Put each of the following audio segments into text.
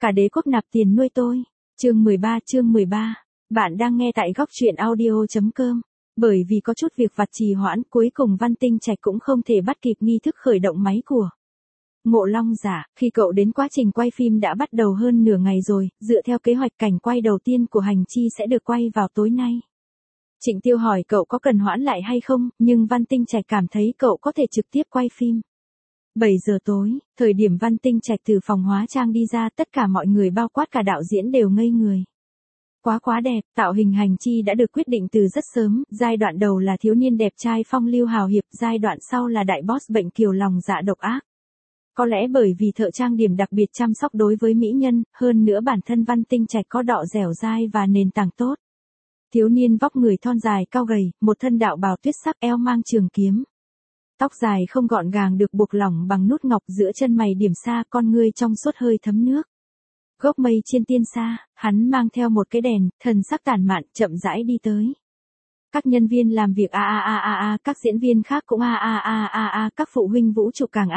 cả đế quốc nạp tiền nuôi tôi. Chương 13. Bạn đang nghe tại góc truyện audio.com. Bởi vì có chút việc vặt trì hoãn, cuối cùng Văn Tinh Trạch cũng không thể bắt kịp nghi thức khởi động máy của Ngộ Long Giả. Khi cậu đến, quá trình quay phim đã bắt đầu hơn nửa ngày rồi, dựa theo kế hoạch cảnh quay đầu tiên của hành chi sẽ được quay vào tối nay. Trịnh Tiêu hỏi cậu có cần hoãn lại hay không, nhưng Văn Tinh Trạch cảm thấy cậu có thể trực tiếp quay phim. 7 giờ tối, thời điểm Văn Tinh Trạch từ phòng hóa trang đi ra, tất cả mọi người bao quát cả đạo diễn đều ngây người. Quá đẹp, tạo hình hành chi đã được quyết định từ rất sớm, giai đoạn đầu là thiếu niên đẹp trai phong lưu hào hiệp, giai đoạn sau là đại boss bệnh kiều lòng dạ độc ác. Có lẽ bởi vì thợ trang điểm đặc biệt chăm sóc đối với mỹ nhân, hơn nữa bản thân Văn Tinh Trạch có độ dẻo dai và nền tảng tốt. Thiếu niên vóc người thon dài cao gầy, một thân đạo bào tuyết sắc, eo mang trường kiếm. Tóc dài không gọn gàng được buộc lỏng bằng nút ngọc, giữa chân mày điểm xa, con ngươi trong suốt hơi thấm nước. Gốc mây trên tiên xa, hắn mang theo một cái đèn, thần sắc tản mạn, chậm rãi đi tới. Các nhân viên làm việc các diễn viên khác cũng các phụ huynh vũ trụ càng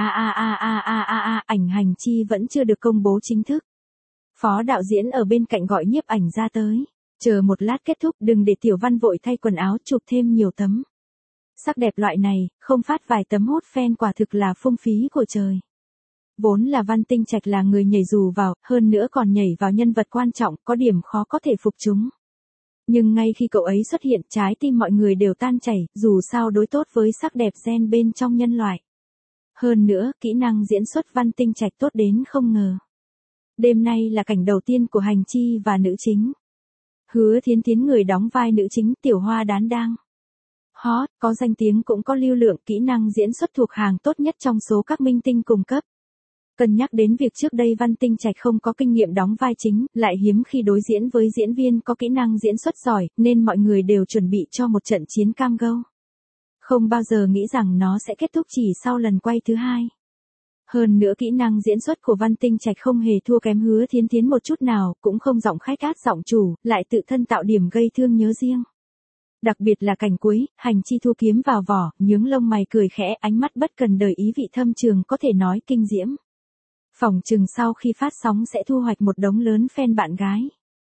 ảnh hành chi vẫn chưa được công bố chính thức. Phó đạo diễn ở bên cạnh gọi nhiếp ảnh ra tới. Chờ một lát kết thúc, đừng để Tiểu Văn vội thay quần áo, chụp thêm nhiều tấm. Sắc đẹp loại này, không phát vài tấm hốt fan quả thực là phung phí của trời. Vốn là Văn Tinh Trạch là người nhảy dù vào, hơn nữa còn nhảy vào nhân vật quan trọng, có điểm khó có thể phục chúng. Nhưng ngay khi cậu ấy xuất hiện, trái tim mọi người đều tan chảy, dù sao đối tốt với sắc đẹp gen bên trong nhân loại. Hơn nữa, kỹ năng diễn xuất Văn Tinh Trạch tốt đến không ngờ. Đêm nay là cảnh đầu tiên của hành chi và nữ chính. Hứa Thiến Thiến người đóng vai nữ chính, tiểu hoa đán đang hot, có danh tiếng cũng có lưu lượng, kỹ năng diễn xuất thuộc hàng tốt nhất trong số các minh tinh cùng cấp. Cân nhắc đến việc trước đây Văn Tinh Trạch không có kinh nghiệm đóng vai chính, lại hiếm khi đối diễn với diễn viên có kỹ năng diễn xuất giỏi, nên mọi người đều chuẩn bị cho một trận chiến cam go. Không bao giờ nghĩ rằng nó sẽ kết thúc chỉ sau lần quay thứ hai. Hơn nữa kỹ năng diễn xuất của Văn Tinh Trạch không hề thua kém Hứa Thiến Thiến một chút nào, cũng không giọng khách át giọng chủ, lại tự thân tạo điểm gây thương nhớ riêng. Đặc biệt là cảnh cuối, hành chi thu kiếm vào vỏ, nhướng lông mày cười khẽ, ánh mắt bất cần đời ý vị thâm trường, có thể nói kinh diễm. Phỏng chừng sau khi phát sóng sẽ thu hoạch một đống lớn fan bạn gái.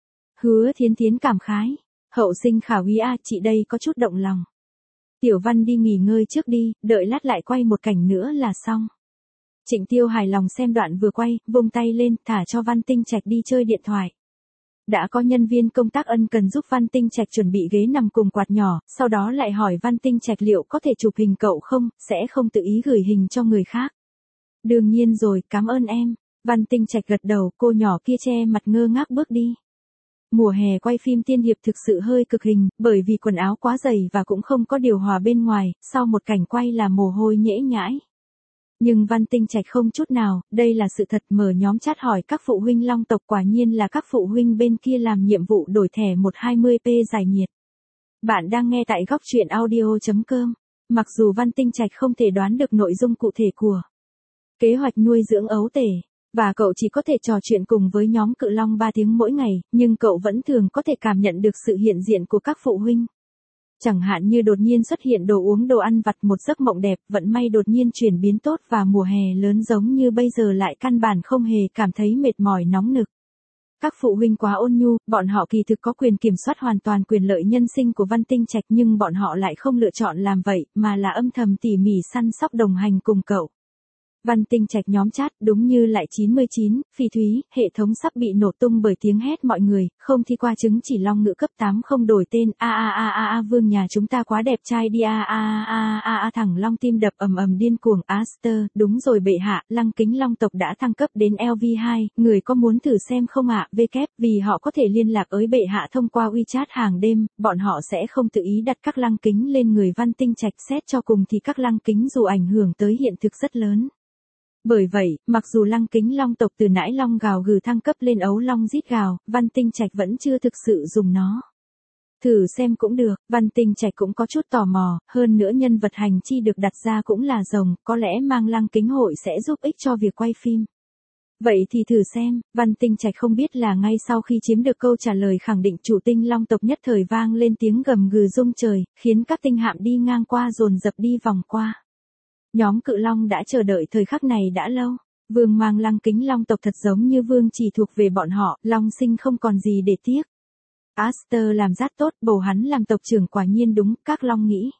Hứa Thiến Thiến cảm khái. Hậu sinh khả úy chị đây có chút động lòng. Tiểu Văn đi nghỉ ngơi trước đi, đợi lát lại quay một cảnh nữa là xong. Trịnh Tiêu hài lòng xem đoạn vừa quay, vung tay lên, thả cho Văn Tinh Trạch đi chơi điện thoại. Đã có nhân viên công tác ân cần giúp Văn Tinh Trạch chuẩn bị ghế nằm cùng quạt nhỏ, sau đó lại hỏi Văn Tinh Trạch liệu có thể chụp hình cậu không, sẽ không tự ý gửi hình cho người khác. Đương nhiên rồi, cảm ơn em. Văn Tinh Trạch gật đầu, cô nhỏ kia che mặt ngơ ngác bước đi. Mùa hè quay phim tiên hiệp thực sự hơi cực hình, bởi vì quần áo quá dày và cũng không có điều hòa bên ngoài, sau một cảnh quay là mồ hôi nhễ nhãi. Nhưng Văn Tinh Trạch không chút nào, đây là sự thật. Mở nhóm chat hỏi các phụ huynh Long tộc, quả nhiên là các phụ huynh bên kia làm nhiệm vụ đổi thẻ 120p giải nhiệt. Bạn đang nghe tại góc truyện audio.com. Mặc dù Văn Tinh Trạch không thể đoán được nội dung cụ thể của kế hoạch nuôi dưỡng ấu tể, và cậu chỉ có thể trò chuyện cùng với nhóm Cự Long 3 tiếng mỗi ngày, nhưng cậu vẫn thường có thể cảm nhận được sự hiện diện của các phụ huynh. Chẳng hạn như đột nhiên xuất hiện đồ uống đồ ăn vặt, một giấc mộng đẹp, vận may đột nhiên chuyển biến tốt, và mùa hè lớn giống như bây giờ lại căn bản không hề cảm thấy mệt mỏi nóng nực. Các phụ huynh quá ôn nhu, bọn họ kỳ thực có quyền kiểm soát hoàn toàn quyền lợi nhân sinh của Văn Tinh Trạch, nhưng bọn họ lại không lựa chọn làm vậy, mà là âm thầm tỉ mỉ săn sóc đồng hành cùng cậu. Văn Tinh Trạch nhóm chat, đúng như lại 99, Phi Thúy, hệ thống sắp bị nổ tung bởi tiếng hét mọi người, không thi qua chứng chỉ long ngữ cấp 8 không đổi tên, vương nhà chúng ta quá đẹp trai đi thẳng long tim đập ầm ầm điên cuồng, Aster, đúng rồi bệ hạ, lăng kính long tộc đã thăng cấp đến LV2, người có muốn thử xem không ạ, vì họ có thể liên lạc với bệ hạ thông qua WeChat hàng đêm, bọn họ sẽ không tự ý đặt các lăng kính lên người Văn Tinh Trạch, xét cho cùng thì các lăng kính dù ảnh hưởng tới hiện thực rất lớn. Bởi vậy, mặc dù lăng kính long tộc từ nãi long gào gừ thăng cấp lên ấu long rít gào, Văn Tinh Trạch vẫn chưa thực sự dùng nó. Thử xem cũng được, Văn Tinh Trạch cũng có chút tò mò, hơn nữa nhân vật hành chi được đặt ra cũng là rồng, có lẽ mang lăng kính hội sẽ giúp ích cho việc quay phim. Vậy thì thử xem, Văn Tinh Trạch không biết là ngay sau khi chiếm được câu trả lời khẳng định, chủ tinh long tộc nhất thời vang lên tiếng gầm gừ rung trời, khiến các tinh hạm đi ngang qua dồn dập đi vòng qua. Nhóm Cự Long đã chờ đợi thời khắc này đã lâu. Vương mang Lăng Kính Long tộc thật giống như vương chỉ thuộc về bọn họ, Long Sinh không còn gì để tiếc. Aster làm rất tốt, bầu hắn làm tộc trưởng quả nhiên đúng, các Long nghĩ.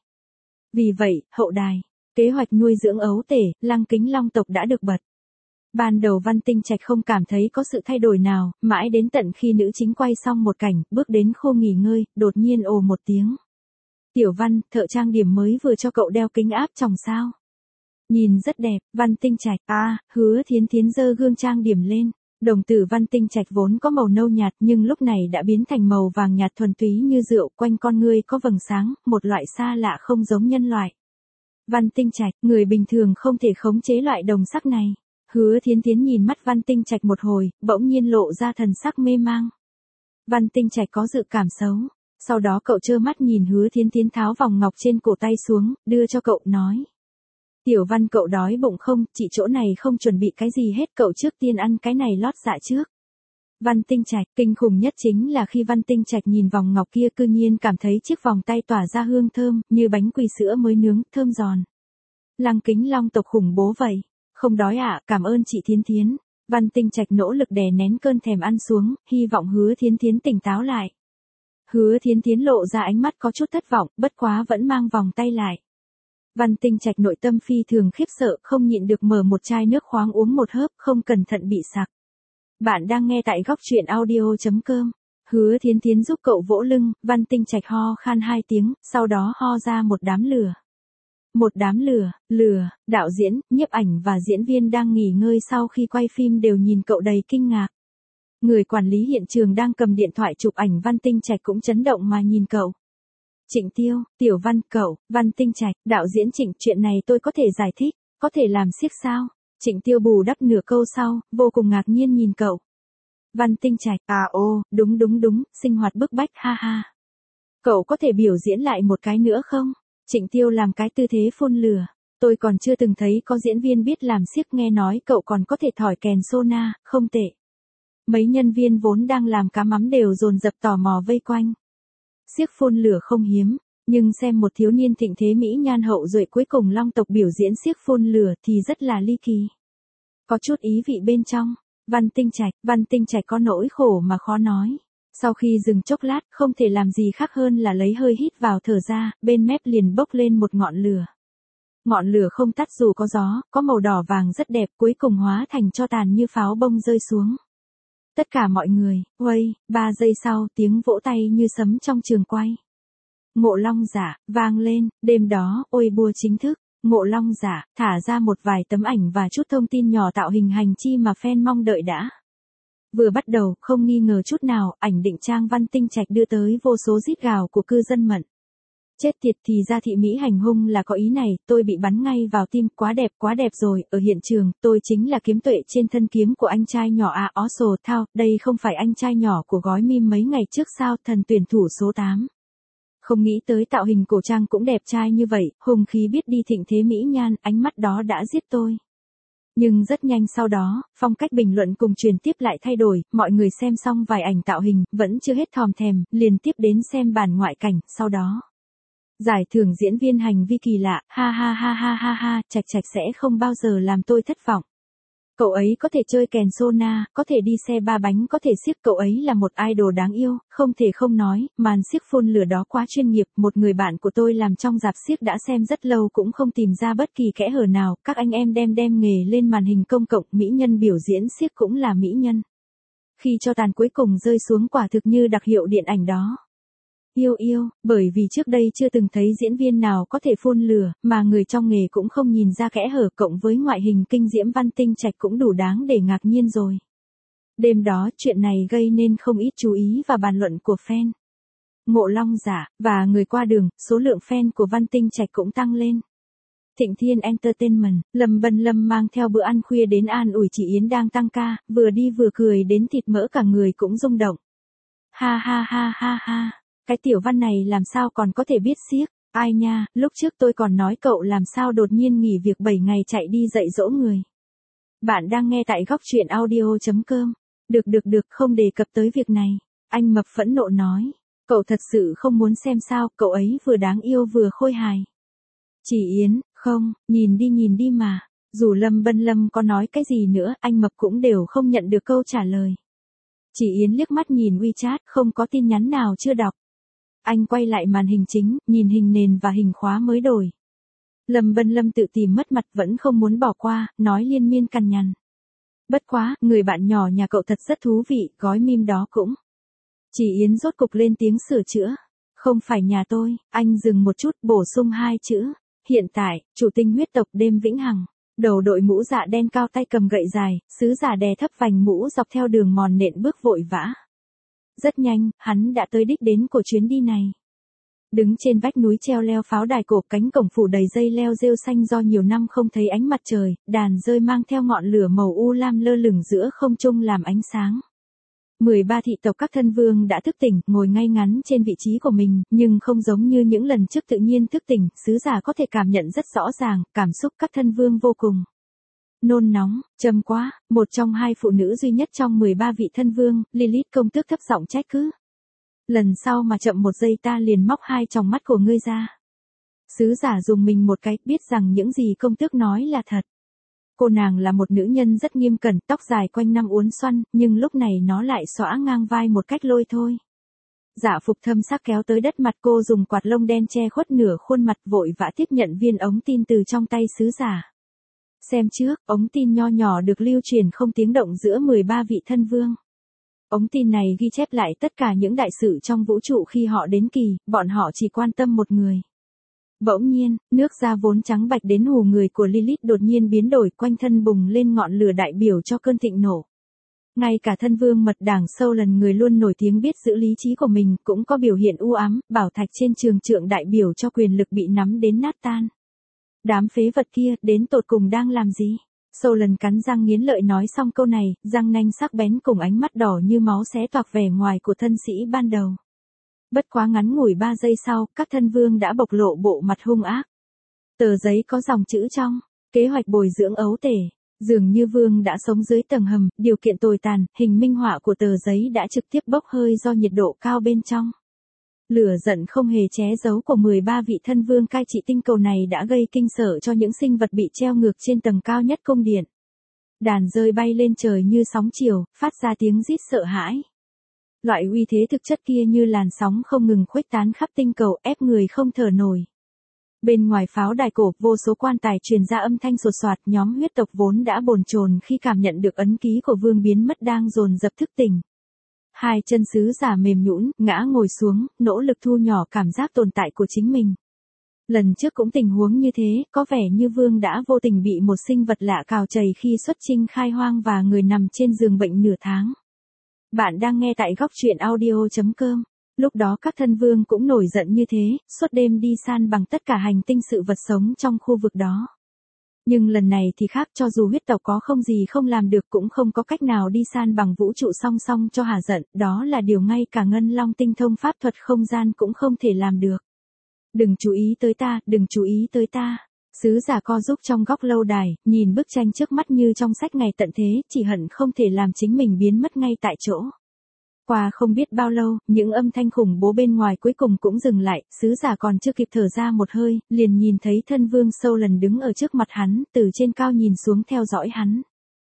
Vì vậy, hậu đài, kế hoạch nuôi dưỡng ấu tể, Lăng Kính Long tộc đã được bật. Ban đầu Văn Tinh Trạch không cảm thấy có sự thay đổi nào, mãi đến tận khi nữ chính quay xong một cảnh, bước đến khu nghỉ ngơi, đột nhiên ồ một tiếng. Tiểu Văn, thợ trang điểm mới vừa cho cậu đeo kính áp tròng sao? Nhìn rất đẹp, Văn Tinh Trạch, Hứa Thiến Thiến giơ gương trang điểm lên. Đồng tử Văn Tinh Trạch vốn có màu nâu nhạt nhưng lúc này đã biến thành màu vàng nhạt thuần túy như rượu, quanh con ngươi có vầng sáng, một loại xa lạ không giống nhân loại. Văn Tinh Trạch, người bình thường không thể khống chế loại đồng sắc này. Hứa Thiến Thiến nhìn mắt Văn Tinh Trạch một hồi, bỗng nhiên lộ ra thần sắc mê mang. Văn Tinh Trạch có dự cảm xấu. Sau đó cậu trơ mắt nhìn Hứa Thiến Thiến tháo vòng ngọc trên cổ tay xuống, đưa cho cậu, nói. Tiểu Văn, cậu đói bụng không, chị chỗ này không chuẩn bị cái gì hết, cậu trước tiên ăn cái này lót dạ trước. Văn Tinh Trạch, kinh khủng nhất chính là khi Văn Tinh Trạch nhìn vòng ngọc kia cư nhiên cảm thấy chiếc vòng tay tỏa ra hương thơm, như bánh quỳ sữa mới nướng, thơm giòn. Lăng Kính Long tộc khủng bố vậy. Không đói cảm ơn chị Thiến Thiến. Văn Tinh Trạch nỗ lực đè nén cơn thèm ăn xuống, hy vọng Hứa Thiến Thiến tỉnh táo lại. Hứa Thiến Thiến lộ ra ánh mắt có chút thất vọng, bất quá vẫn mang vòng tay lại. Văn Tinh Trạch nội tâm phi thường khiếp sợ, không nhịn được mở một chai nước khoáng uống một hớp, không cẩn thận bị sặc. Bạn đang nghe tại góc truyện audio.com. Hứa Thiến Thiến giúp cậu vỗ lưng, Văn Tinh Trạch ho khan 2 tiếng, sau đó ho ra một đám lửa. Một đám lửa, đạo diễn, nhiếp ảnh và diễn viên đang nghỉ ngơi sau khi quay phim đều nhìn cậu đầy kinh ngạc. Người quản lý hiện trường đang cầm điện thoại chụp ảnh Văn Tinh Trạch cũng chấn động mà nhìn cậu. Trịnh Tiêu, Tiểu Văn, cậu, Văn Tinh Trạch, đạo diễn Trịnh, chuyện này tôi có thể giải thích, có thể làm xiếc sao? Trịnh Tiêu bù đắp nửa câu sau, vô cùng ngạc nhiên nhìn cậu. Văn Tinh Trạch, đúng, sinh hoạt bức bách, ha ha. Cậu có thể biểu diễn lại một cái nữa không? Trịnh Tiêu làm cái tư thế phun lửa. Tôi còn chưa từng thấy có diễn viên biết làm xiếc, nghe nói cậu còn có thể thổi kèn sona, không tệ. Mấy nhân viên vốn đang làm cá mắm đều dồn dập tò mò vây quanh. Xiếc phun lửa không hiếm, nhưng xem một thiếu niên thịnh thế mỹ nhan hậu duệ cuối cùng Long tộc biểu diễn xiếc phun lửa thì rất là ly kỳ. Có chút ý vị bên trong. Văn Tinh Trạch có nỗi khổ mà khó nói. Sau khi dừng chốc lát, không thể làm gì khác hơn là lấy hơi hít vào thở ra, bên mép liền bốc lên một ngọn lửa. Ngọn lửa không tắt dù có gió, có màu đỏ vàng rất đẹp, cuối cùng hóa thành tro tàn như pháo bông rơi xuống. Tất cả mọi người, 3 giây sau, tiếng vỗ tay như sấm trong trường quay. Ngộ Long Giả, vang lên, đêm đó, bua chính thức. Ngộ Long Giả, thả ra một vài tấm ảnh và chút thông tin nhỏ tạo hình hành chi mà fan mong đợi đã. Vừa bắt đầu, không nghi ngờ chút nào, ảnh định trang Văn Tinh Trạch đưa tới vô số rít gào của cư dân mạng. Chết tiệt, thì ra thị mỹ hành hung là có ý này, tôi bị bắn ngay vào tim, quá đẹp rồi, ở hiện trường, tôi chính là kiếm tuệ trên thân kiếm của anh trai nhỏ Thao, đây không phải anh trai nhỏ của gói meme mấy ngày trước sao, thần tuyển thủ số 8. Không nghĩ tới tạo hình cổ trang cũng đẹp trai như vậy, hùng khí biết đi thịnh thế mỹ nhan, ánh mắt đó đã giết tôi. Nhưng rất nhanh sau đó, phong cách bình luận cùng truyền tiếp lại thay đổi, mọi người xem xong vài ảnh tạo hình, vẫn chưa hết thòm thèm, liền tiếp đến xem bản ngoại cảnh, sau đó. Giải thưởng diễn viên hành vi kỳ lạ, ha, Trạch sẽ không bao giờ làm tôi thất vọng. Cậu ấy có thể chơi kèn sona, có thể đi xe ba bánh, có thể xiếc, cậu ấy là một idol đáng yêu, không thể không nói, màn xiếc phun lửa đó quá chuyên nghiệp, một người bạn của tôi làm trong rạp xiếc đã xem rất lâu cũng không tìm ra bất kỳ kẽ hở nào, các anh em đem nghề lên màn hình công cộng, mỹ nhân biểu diễn xiếc cũng là mỹ nhân. Khi cho tàn cuối cùng rơi xuống quả thực như đặc hiệu điện ảnh đó. Yêu, bởi vì trước đây chưa từng thấy diễn viên nào có thể phun lửa, mà người trong nghề cũng không nhìn ra kẽ hở, cộng với ngoại hình kinh diễm Văn Tinh Trạch cũng đủ đáng để ngạc nhiên rồi. Đêm đó, chuyện này gây nên không ít chú ý và bàn luận của fan. Ngộ Long Giả, và người qua đường, số lượng fan của Văn Tinh Trạch cũng tăng lên. Thịnh Thiên Entertainment, Lâm Bân Lâm mang theo bữa ăn khuya đến an ủi chị Yến đang tăng ca, vừa đi vừa cười đến thịt mỡ cả người cũng rung động. Ha. Cái Tiểu Văn này làm sao còn có thể biết xiếc, ai nha, lúc trước tôi còn nói cậu làm sao đột nhiên nghỉ việc 7 ngày chạy đi dạy dỗ người. Bạn đang nghe tại góc truyện audio.com. Được, không đề cập tới việc này. Anh Mập phẫn nộ nói. Cậu thật sự không muốn xem sao, cậu ấy vừa đáng yêu vừa khôi hài. Chỉ Yến, không, nhìn đi mà. Dù Lâm Bân Lâm có nói cái gì nữa, anh Mập cũng đều không nhận được câu trả lời. Chỉ Yến liếc mắt nhìn WeChat, không có tin nhắn nào chưa đọc. Anh quay lại màn hình chính, nhìn hình nền và hình khóa mới đổi. Lâm Bân Lâm tự tìm mất mặt vẫn không muốn bỏ qua, nói liên miên cằn nhằn. Bất quá, người bạn nhỏ nhà cậu thật rất thú vị, gói meme đó cũng. Chỉ Yến rốt cục lên tiếng sửa chữa. Không phải nhà tôi, anh dừng một chút, bổ sung 2 chữ. Hiện tại, chủ tinh huyết tộc đêm vĩnh hằng. Đầu đội mũ dạ đen cao tay cầm gậy dài, sứ giả đè thấp vành mũ dọc theo đường mòn nện bước vội vã. Rất nhanh, hắn đã tới đích đến của chuyến đi này. Đứng trên vách núi treo leo pháo đài cổ, cánh cổng phủ đầy dây leo rêu xanh do nhiều năm không thấy ánh mặt trời, đàn rơi mang theo ngọn lửa màu u lam lơ lửng giữa không trung làm ánh sáng. 13 thị tộc các thân vương đã thức tỉnh, ngồi ngay ngắn trên vị trí của mình, nhưng không giống như những lần trước tự nhiên thức tỉnh, sứ giả có thể cảm nhận rất rõ ràng, cảm xúc các thân vương vô cùng nôn nóng, châm quá. Một trong 2 phụ nữ duy nhất trong 13 vị thân vương, Lilith công tước thấp giọng trách cứ. Lần sau mà chậm 1 giây ta liền móc 2 tròng mắt của ngươi ra. Sứ giả dùng mình một cái, biết rằng những gì công tước nói là thật. Cô nàng là một nữ nhân rất nghiêm cẩn, tóc dài quanh năm uốn xoăn, nhưng lúc này nó lại xõa ngang vai một cách lôi thôi. Dạ phục thâm sắc kéo tới đất mặt, cô dùng quạt lông đen che khuất nửa khuôn mặt, vội vã tiếp nhận viên ống tin từ trong tay sứ giả. Xem trước, ống tin nho nhỏ được lưu truyền không tiếng động giữa 13 vị thân vương. Ống tin này ghi chép lại tất cả những đại sự trong vũ trụ khi họ đến kỳ, bọn họ chỉ quan tâm một người. Bỗng nhiên, nước da vốn trắng bạch đến hù người của Lilith đột nhiên biến đổi, quanh thân bùng lên ngọn lửa đại biểu cho cơn thịnh nổ. Ngay cả thân vương mật đảng sâu lần người luôn nổi tiếng biết giữ lý trí của mình cũng có biểu hiện u ám, bảo thạch trên trường trượng đại biểu cho quyền lực bị nắm đến nát tan. Đám phế vật kia, đến tột cùng đang làm gì? Sâu lần cắn răng nghiến lợi nói xong câu này, răng nanh sắc bén cùng ánh mắt đỏ như máu xé toạc vẻ ngoài của thân sĩ ban đầu. Bất quá ngắn ngủi 3 giây sau, các thân vương đã bộc lộ bộ mặt hung ác. Tờ giấy có dòng chữ trong, kế hoạch bồi dưỡng ấu tể. Dường như vương đã sống dưới tầng hầm, điều kiện tồi tàn, hình minh họa của tờ giấy đã trực tiếp bốc hơi do nhiệt độ cao bên trong. Lửa giận không hề che giấu của 13 vị thân vương cai trị tinh cầu này đã gây kinh sợ cho những sinh vật bị treo ngược trên tầng cao nhất cung điện. Đàn rơi bay lên trời như sóng chiều, phát ra tiếng rít sợ hãi. Loại uy thế thực chất kia như làn sóng không ngừng khuếch tán khắp tinh cầu, ép người không thở nổi. Bên ngoài pháo đài cổ, vô số quan tài truyền ra âm thanh sột soạt, nhóm huyết tộc vốn đã bồn chồn khi cảm nhận được ấn ký của vương biến mất đang dồn dập thức tỉnh. 2 chân sứ giả mềm nhũn, ngã ngồi xuống, nỗ lực thu nhỏ cảm giác tồn tại của chính mình. Lần trước cũng tình huống như thế, có vẻ như vương đã vô tình bị một sinh vật lạ cào chày khi xuất chinh khai hoang và người nằm trên giường bệnh nửa tháng. Bạn đang nghe tại góc truyện audio.com. Lúc đó các thân vương cũng nổi giận như thế, suốt đêm đi san bằng tất cả hành tinh sự vật sống trong khu vực đó. Nhưng lần này thì khác, cho dù huyết tộc có không gì không làm được cũng không có cách nào đi san bằng vũ trụ song song cho hả giận, đó là điều ngay cả Ngân Long tinh thông pháp thuật không gian cũng không thể làm được. Đừng chú ý tới ta, đừng chú ý tới ta. Sứ giả co giúp trong góc lâu đài, nhìn bức tranh trước mắt như trong sách ngày tận thế, chỉ hận không thể làm chính mình biến mất ngay tại chỗ. Qua không biết bao lâu, những âm thanh khủng bố bên ngoài cuối cùng cũng dừng lại, sứ giả còn chưa kịp thở ra một hơi, liền nhìn thấy thân vương sâu lần đứng ở trước mặt hắn, từ trên cao nhìn xuống theo dõi hắn.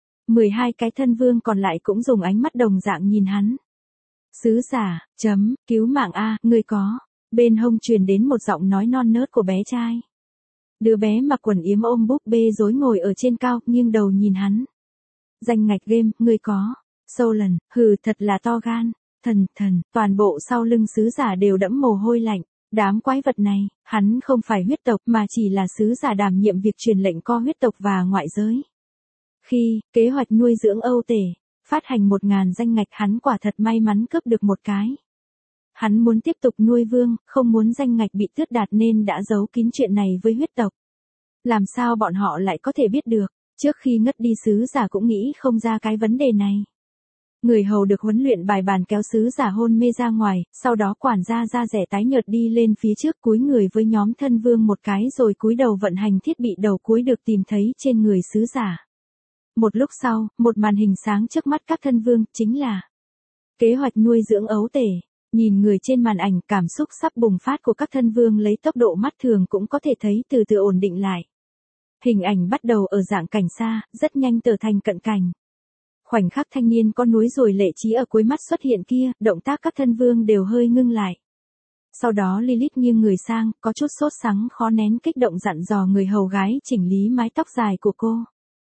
12 cái thân vương còn lại cũng dùng ánh mắt đồng dạng nhìn hắn. Sứ giả, cứu mạng a, ngươi có. Bên hông truyền đến một giọng nói non nớt của bé trai. Đứa bé mặc quần yếm ôm búp bê rối ngồi ở trên cao, nghiêng đầu nhìn hắn. Danh ngạch game, ngươi có. Sâu lần, hừ, thật là to gan. Thần, toàn bộ sau lưng sứ giả đều đẫm mồ hôi lạnh. Đám quái vật này, hắn không phải huyết tộc mà chỉ là sứ giả đảm nhiệm việc truyền lệnh co huyết tộc và ngoại giới. Khi, kế hoạch nuôi dưỡng âu tể, phát hành 1000 danh ngạch, hắn quả thật may mắn cướp được một cái. Hắn muốn tiếp tục nuôi vương, không muốn danh ngạch bị tước đạt nên đã giấu kín chuyện này với huyết tộc. Làm sao bọn họ lại có thể biết được, trước khi ngất đi sứ giả cũng nghĩ không ra cái vấn đề này. Người hầu được huấn luyện bài bàn kéo sứ giả hôn mê ra ngoài, sau đó quản gia da rẻ tái nhợt đi lên phía trước cúi người với nhóm thân vương một cái rồi cúi đầu vận hành thiết bị đầu cuối được tìm thấy trên người sứ giả. Một lúc sau, một màn hình sáng trước mắt các thân vương, chính là kế hoạch nuôi dưỡng ấu tể. Nhìn người trên màn ảnh, cảm xúc sắp bùng phát của các thân vương lấy tốc độ mắt thường cũng có thể thấy từ từ ổn định lại. Hình ảnh bắt đầu ở dạng cảnh xa, rất nhanh trở thành cận cảnh. Khoảnh khắc thanh niên có núi rồi lệ trí ở cuối mắt xuất hiện kia, động tác các thân vương đều hơi ngưng lại. Sau đó Lilith nghiêng người sang, có chút sốt sắng khó nén kích động dặn dò người hầu gái chỉnh lý mái tóc dài của cô.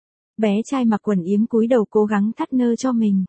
Bé trai mặc quần yếm cúi đầu cố gắng thắt nơ cho mình.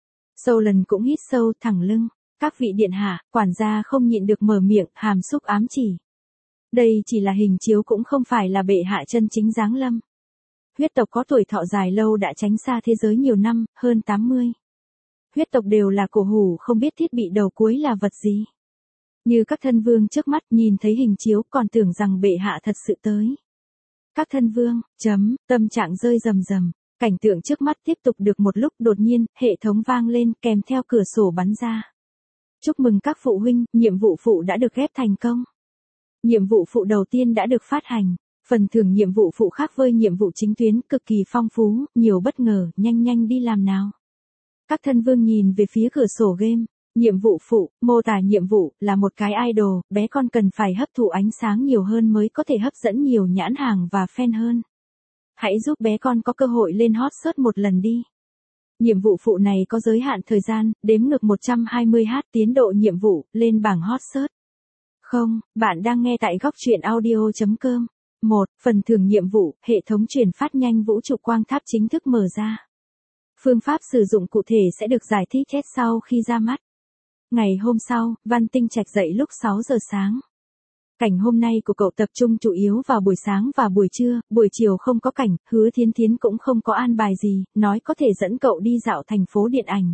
Solon cũng hít sâu thẳng lưng. Các vị điện hạ, quản gia không nhịn được mở miệng, hàm xúc ám chỉ. Đây chỉ là hình chiếu cũng không phải là bệ hạ chân chính giáng lâm. Huyết tộc có tuổi thọ dài lâu đã tránh xa thế giới nhiều năm, hơn 80. Huyết tộc đều là cổ hủ không biết thiết bị đầu cuối là vật gì. Như các thân vương trước mắt nhìn thấy hình chiếu còn tưởng rằng bệ hạ thật sự tới. Các thân vương, tâm trạng rơi rầm rầm. Cảnh tượng trước mắt tiếp tục được một lúc đột nhiên, hệ thống vang lên kèm theo cửa sổ bắn ra. Chúc mừng các phụ huynh, nhiệm vụ phụ đã được ghép thành công. Nhiệm vụ phụ đầu tiên đã được phát hành. Phần thưởng nhiệm vụ phụ khác với nhiệm vụ chính tuyến cực kỳ phong phú, nhiều bất ngờ, nhanh đi làm nào. Các thân vương nhìn về phía cửa sổ game. Nhiệm vụ phụ, mô tả nhiệm vụ, là một cái idol, bé con cần phải hấp thụ ánh sáng nhiều hơn mới có thể hấp dẫn nhiều nhãn hàng và fan hơn. Hãy giúp bé con có cơ hội lên hot search một lần đi. Nhiệm vụ phụ này có giới hạn thời gian, đếm ngược 120h tiến độ nhiệm vụ, lên bảng hot search. Không, bạn đang nghe tại góc truyện audio.com. 1. Phần thưởng nhiệm vụ, hệ thống truyền phát nhanh vũ trụ quang tháp chính thức mở ra. Phương pháp sử dụng cụ thể sẽ được giải thích hết sau khi ra mắt. Ngày hôm sau, Văn Tinh Trạch dậy lúc 6 giờ sáng. Cảnh hôm nay của cậu tập trung chủ yếu vào buổi sáng và buổi trưa, buổi chiều không có cảnh, Hứa Thiến Thiến cũng không có an bài gì, nói có thể dẫn cậu đi dạo thành phố điện ảnh.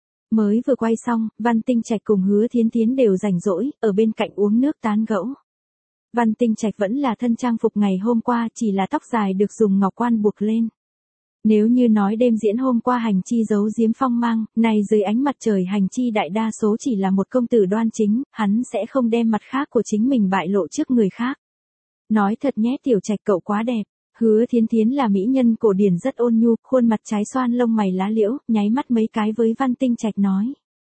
Mới vừa quay xong, Văn Tinh Trạch cùng Hứa Thiến Thiến đều rảnh rỗi, ở bên cạnh uống nước tán gẫu. Văn Tinh Trạch vẫn là thân trang phục ngày hôm qua, chỉ là tóc dài được dùng ngọc quan buộc lên. Nếu như nói đêm diễn hôm qua hành chi giấu giếm phong mang, này dưới ánh mặt trời hành chi đại đa số chỉ là một công tử đoan chính, hắn sẽ không đem mặt khác của chính mình bại lộ trước người khác. Nói thật nhé Tiểu Trạch cậu quá đẹp. Hứa Thiến Thiến là mỹ nhân cổ điển rất ôn nhu, khuôn mặt trái xoan lông mày lá liễu, nháy mắt mấy cái với Văn Tinh Trạch nói.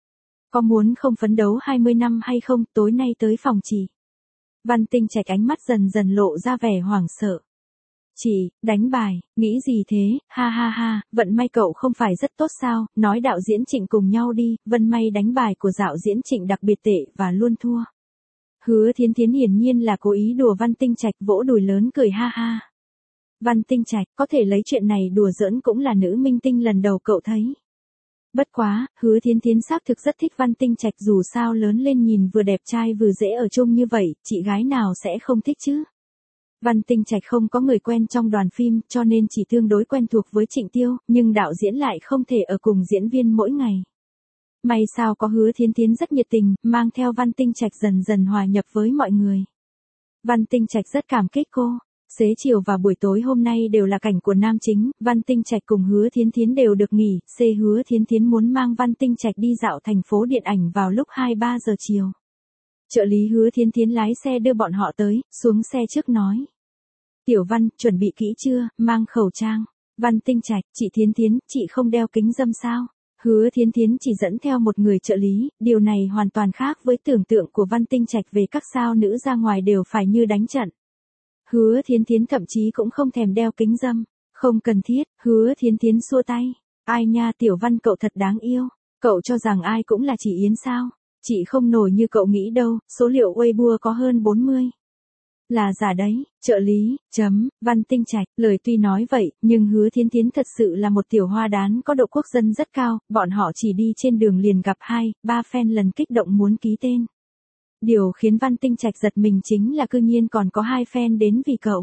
Có muốn không phấn đấu 20 năm hay không, tối nay tới phòng chị. Văn Tinh Trạch ánh mắt dần dần lộ ra vẻ hoảng sợ. Chị, đánh bài, nghĩ gì thế, ha, vận may cậu không phải rất tốt sao, nói đạo diễn Trịnh cùng nhau đi, vận may đánh bài của đạo diễn Trịnh đặc biệt tệ và luôn thua. Hứa Thiến Thiến hiển nhiên là cố ý đùa Văn Tinh Trạch vỗ đùi lớn cười ha. Văn Tinh Trạch, có thể lấy chuyện này đùa giỡn cũng là nữ minh tinh lần đầu cậu thấy. Bất quá, Hứa Thiến Thiến xác thực rất thích Văn Tinh Trạch dù sao lớn lên nhìn vừa đẹp trai vừa dễ ở chung như vậy, chị gái nào sẽ không thích chứ. Văn Tinh Trạch không có người quen trong đoàn phim cho nên chỉ tương đối quen thuộc với Trịnh Tiêu, nhưng đạo diễn lại không thể ở cùng diễn viên mỗi ngày. May sao có Hứa Thiến Thiến rất nhiệt tình, mang theo Văn Tinh Trạch dần dần hòa nhập với mọi người. Văn Tinh Trạch rất cảm kích cô. Xế chiều và buổi tối hôm nay đều là cảnh của nam chính, Văn Tinh Trạch cùng Hứa Thiến Thiến đều được nghỉ, Hứa Thiến Thiến muốn mang Văn Tinh Trạch đi dạo thành phố điện ảnh vào lúc 2-3 giờ chiều. Trợ lý Hứa Thiến Thiến lái xe đưa bọn họ tới, xuống xe trước nói. Tiểu Văn, chuẩn bị kỹ chưa, mang khẩu trang. Văn Tinh Trạch, chị Thiến Thiến, chị không đeo kính râm sao? Hứa Thiến Thiến chỉ dẫn theo một người trợ lý, điều này hoàn toàn khác với tưởng tượng của Văn Tinh Trạch về các sao nữ ra ngoài đều phải như đánh trận. Hứa Thiến Thiến thậm chí cũng không thèm đeo kính râm. Không cần thiết, Hứa Thiến Thiến xua tay. Ai nha Tiểu Văn cậu thật đáng yêu. Cậu cho rằng ai cũng là chị Yến sao? Chị không nổi như cậu nghĩ đâu, số liệu Weibo có hơn 40. Là giả đấy, trợ lý, Văn Tinh Trạch, lời tuy nói vậy, nhưng Hứa Thiến Thiến thật sự là một tiểu hoa đán có độ quốc dân rất cao, bọn họ chỉ đi trên đường liền gặp 2-3 fan lần kích động muốn ký tên. Điều khiến Văn Tinh Trạch giật mình chính là cư nhiên còn có 2 fan đến vì cậu.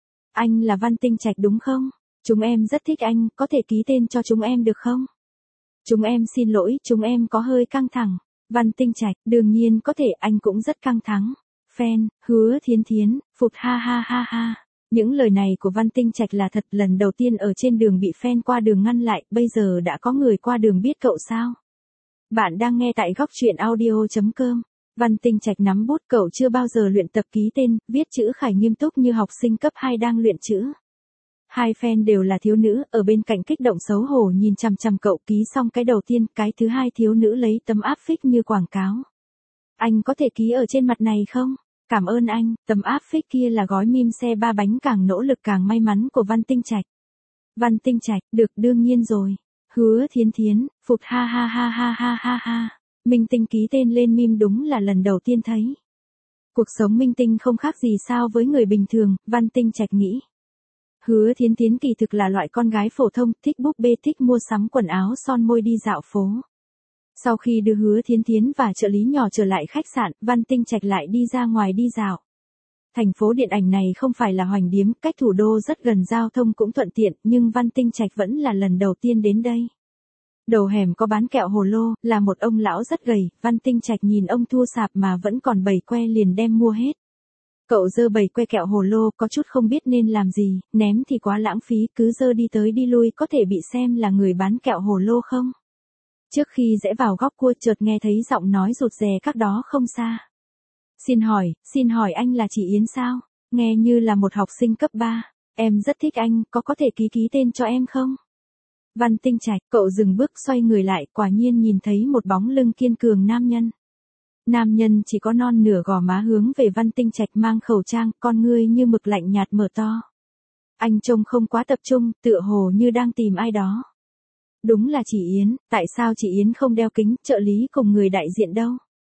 Anh là Văn Tinh Trạch đúng không? Chúng em rất thích anh, có thể ký tên cho chúng em được không? Chúng em xin lỗi, chúng em có hơi căng thẳng. Văn Tinh Trạch, đương nhiên có thể anh cũng rất căng thẳng. Fan, Hứa Thiến Thiến, phụt ha. Những lời này của Văn Tinh Trạch là thật, lần đầu tiên ở trên đường bị fan qua đường ngăn lại, bây giờ đã có người qua đường biết cậu sao? Bạn đang nghe tại góc truyện audio.com. Văn Tinh Trạch nắm bút, cậu chưa bao giờ luyện tập ký tên, viết chữ khải nghiêm túc như học sinh cấp 2 đang luyện chữ. 2 fan đều là thiếu nữ, ở bên cạnh kích động xấu hổ nhìn chằm chằm cậu ký xong cái đầu tiên, cái thứ hai thiếu nữ lấy tấm áp phích như quảng cáo. Anh có thể ký ở trên mặt này không? cảm ơn anh, tấm áp phích kia là gói meme xe 3 bánh càng nỗ lực càng may mắn của Văn Tinh Trạch. Văn Tinh Trạch, được đương nhiên rồi. Hứa Thiến Thiến, phụt ha ha ha ha ha ha ha. Minh Tinh ký tên lên meme đúng là lần đầu tiên thấy. Cuộc sống Minh Tinh không khác gì sao với người bình thường, Văn Tinh Trạch nghĩ. Hứa Thiến Thiến kỳ thực là loại con gái phổ thông, thích búp bê, thích mua sắm quần áo son môi đi dạo phố. Sau khi đưa Hứa Thiến Thiến và trợ lý nhỏ trở lại khách sạn, Văn Tinh Trạch lại đi ra ngoài đi dạo. Thành phố điện ảnh này không phải là hoành điếm, cách thủ đô rất gần, giao thông cũng thuận tiện, nhưng Văn Tinh Trạch vẫn là lần đầu tiên đến đây. Đầu hẻm có bán kẹo hồ lô, là một ông lão rất gầy, Văn Tinh Trạch nhìn ông thua sạp mà vẫn còn bầy que liền đem mua hết. Cậu giơ bầy que kẹo hồ lô, có chút không biết nên làm gì, ném thì quá lãng phí, cứ giơ đi tới đi lui, có thể bị xem là người bán kẹo hồ lô không? Trước khi rẽ vào góc cua chợt nghe thấy giọng nói rụt rè cách đó không xa. Xin hỏi anh là chị Yến sao? Nghe như là một học sinh cấp 3. Em rất thích anh, có thể ký tên cho em không? Văn Tinh Trạch, cậu dừng bước xoay người lại, quả nhiên nhìn thấy một bóng lưng kiên cường nam nhân. Nam nhân chỉ có non nửa gò má hướng về Văn Tinh Trạch, mang khẩu trang, con ngươi như mực lạnh nhạt mở to. Anh trông không quá tập trung, tựa hồ như đang tìm ai đó. Đúng là chị Yến, tại sao chị Yến không đeo kính, trợ lý cùng người đại diện đâu?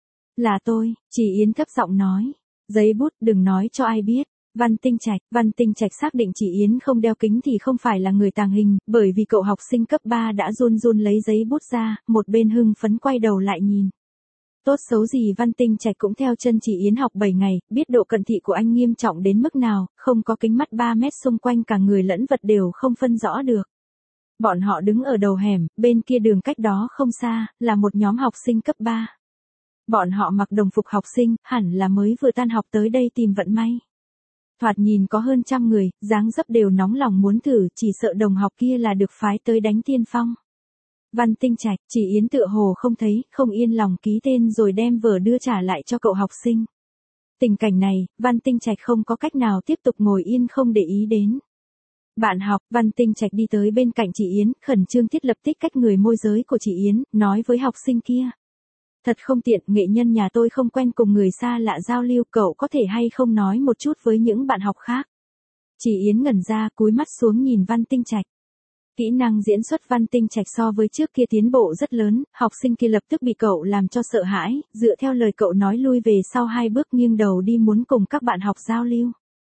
Là tôi, chị Yến thấp giọng nói. Giấy bút, đừng nói cho ai biết. Văn Tinh Trạch xác định chị Yến không đeo kính thì không phải là người tàng hình, bởi vì cậu học sinh cấp 3 đã run run lấy giấy bút ra, một bên hưng phấn quay đầu lại nhìn. Tốt xấu gì Văn Tinh Trạch cũng theo chân chị Yến học 7 ngày, biết độ cận thị của anh nghiêm trọng đến mức nào, không có kính mắt 3 mét xung quanh cả người lẫn vật đều không phân rõ được. Bọn họ đứng ở đầu hẻm, bên kia đường cách đó không xa, là một nhóm học sinh cấp 3. Bọn họ mặc đồng phục học sinh, hẳn là mới vừa tan học tới đây tìm vận may. Thoạt nhìn có hơn 100 người, dáng dấp đều nóng lòng muốn thử, chỉ sợ đồng học kia là được phái tới đánh tiên phong. Văn Tinh Trạch, chị Yến tựa hồ không thấy, không yên lòng ký tên rồi đem vở đưa trả lại cho cậu học sinh. Tình cảnh này, Văn Tinh Trạch không có cách nào tiếp tục ngồi yên không để ý đến. Bạn học, Văn Tinh Trạch đi tới bên cạnh chị Yến, khẩn trương thiết lập tích cách người môi giới của chị Yến, nói với học sinh kia. Thật không tiện, nghệ nhân nhà tôi không quen cùng người xa lạ giao lưu, cậu có thể hay không nói một chút với những bạn học khác. Chị Yến ngẩn ra, cúi mắt xuống nhìn Văn Tinh Trạch. Kỹ năng diễn xuất Văn Tinh Trạch so với trước kia tiến bộ rất lớn, học sinh kia lập tức bị cậu làm cho sợ hãi, dựa theo lời cậu nói lui về sau 2 bước nghiêng đầu đi muốn cùng các bạn học giao lưu.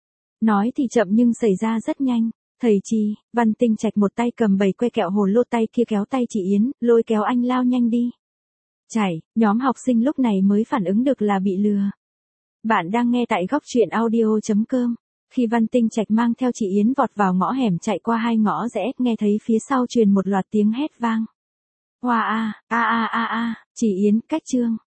Nói thì chậm nhưng xảy ra rất nhanh. Thầy Chi, Văn Tinh Trạch một tay cầm bầy que kẹo hồ lô, tay kia kéo tay chị Yến, lôi kéo anh lao nhanh đi. Chảy, nhóm học sinh lúc này mới phản ứng được là bị lừa. Bạn đang nghe tại góc truyện audio.com. Khi Văn Tinh Trạch mang theo chị Yến vọt vào ngõ hẻm chạy qua 2 ngõ rẽ, nghe thấy phía sau truyền một loạt tiếng hét vang. Hoa a, chị Yến, cách Trương,